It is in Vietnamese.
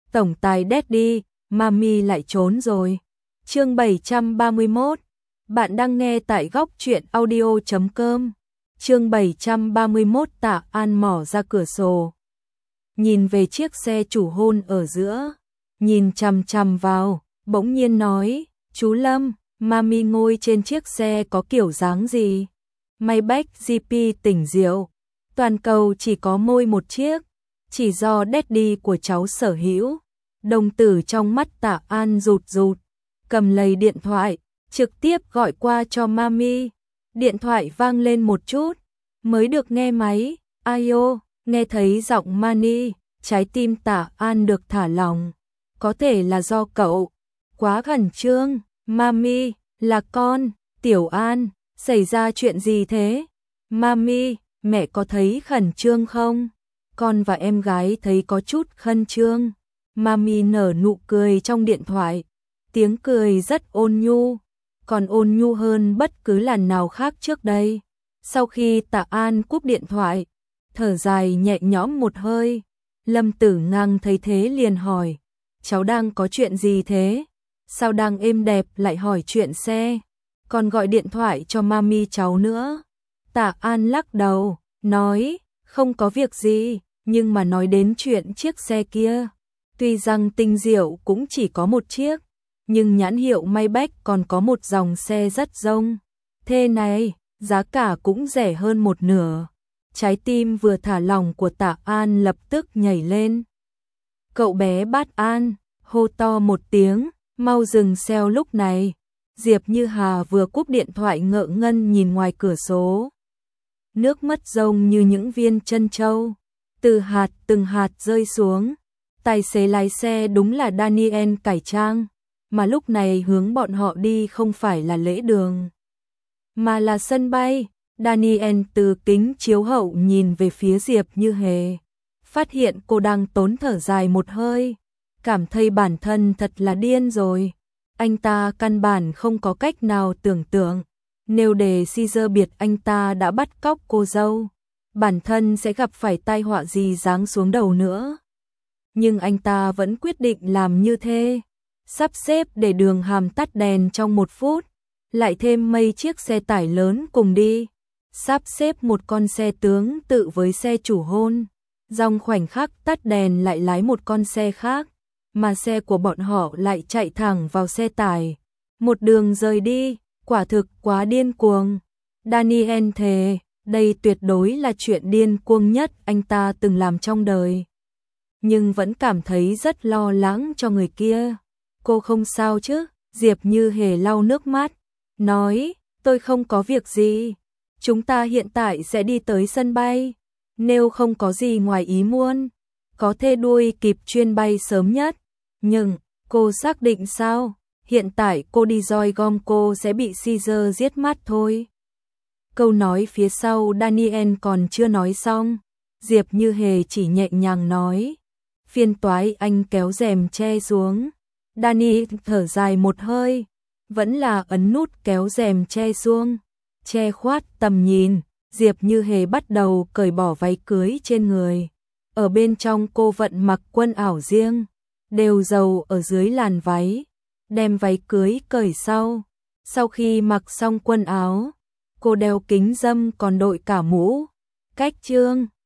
tổng tài Daddy, Mami lại trốn rồi. Chương 731. Bạn đang nghe tại góc truyện audio.com. Chương 731. Tạ An mò ra cửa sổ, nhìn về chiếc xe chủ hôn ở giữa, nhìn chằm chằm vào, bỗng nhiên nói, chú Lâm, Mami ngồi trên chiếc xe có kiểu dáng gì? Maybach GP tỉnh rượu, toàn cầu chỉ có mỗi một chiếc, chỉ do Daddy của cháu sở hữu. Đồng tử trong mắt Tạ An rụt rụt, cầm lấy điện thoại, trực tiếp gọi qua cho Mami. Điện thoại vang lên một chút, mới được nghe máy. Ayo, nghe thấy giọng Mani, trái tim Tạ An được thả lỏng. Có thể là do cậu quá khẩn trương. Mami, là con. Tiểu An, xảy ra chuyện gì thế? Mami, mẹ có thấy khẩn trương không? Con và em gái thấy có chút khẩn trương. Mami nở nụ cười trong điện thoại, tiếng cười rất ôn nhu, còn ôn nhu hơn bất cứ lần nào khác trước đây. Sau khi Tạ An cúp điện thoại, thở dài nhẹ nhõm một hơi, Lâm Tử Ngang thấy thế liền hỏi, cháu đang có chuyện gì thế? Sao đang êm đẹp lại hỏi chuyện xe, còn gọi điện thoại cho Mami cháu nữa? Tạ An lắc đầu, nói, không có việc gì, nhưng mà nói đến chuyện chiếc xe kia. Tuy rằng Tinh Diệu cũng chỉ có một chiếc, nhưng nhãn hiệu Maybach còn có một dòng xe rất rông. Thế này, giá cả cũng rẻ hơn một nửa. Trái tim vừa thả lỏng của Tạ An lập tức nhảy lên. Cậu bé Bát An, hô to một tiếng, mau dừng xe lúc này. Diệp Như Hà vừa cúp điện thoại ngợ ngân nhìn ngoài cửa sổ. Nước mắt rông như những viên trân châu, từng hạt rơi xuống. Tài xế lái xe đúng là Daniel cải trang, mà lúc này hướng bọn họ đi không phải là lễ đường, mà là sân bay. Daniel từ kính chiếu hậu nhìn về phía Diệp Như Hề, phát hiện cô đang tốn thở dài một hơi, cảm thấy bản thân thật là điên rồi. Anh ta căn bản không có cách nào tưởng tượng, nếu để Caesar biết anh ta đã bắt cóc cô dâu, bản thân sẽ gặp phải tai họa gì giáng xuống đầu nữa. Nhưng anh ta vẫn quyết định làm như thế, sắp xếp để đường hàm tắt đèn trong 1 phút, lại thêm mấy chiếc xe tải lớn cùng đi, sắp xếp một con xe tướng tự với xe chủ hôn, trong khoảnh khắc tắt đèn lại lái một con xe khác, mà xe của bọn họ lại chạy thẳng vào xe tải, một đường rời đi, quả thực quá điên cuồng. Daniel thề, đây tuyệt đối là chuyện điên cuồng nhất anh ta từng làm trong đời. Nhưng vẫn cảm thấy rất lo lắng cho người kia. Cô không sao chứ? Diệp Như Hề lau nước mắt, nói, tôi không có việc gì. Chúng ta hiện tại sẽ đi tới sân bay. Nếu không có gì ngoài ý muốn, có thể đuổi kịp chuyến bay sớm nhất. Nhưng, cô xác định sao? Hiện tại cô đi roi gom cô sẽ bị Caesar giết mất thôi. Câu nói phía sau Daniel còn chưa nói xong. Diệp Như Hề chỉ nhẹ nhàng nói, phiền toái. Anh kéo rèm che xuống. Daniel thở dài một hơi, vẫn là ấn nút kéo rèm che xuống, che khuất tầm nhìn. Diệp Như Hề bắt đầu cởi bỏ váy cưới trên người. Ở bên trong cô vẫn mặc quần áo riêng, đều dầu ở dưới làn váy, đem váy cưới cởi sau. Sau khi mặc xong quần áo, cô đeo kính râm còn đội cả mũ. Cách trương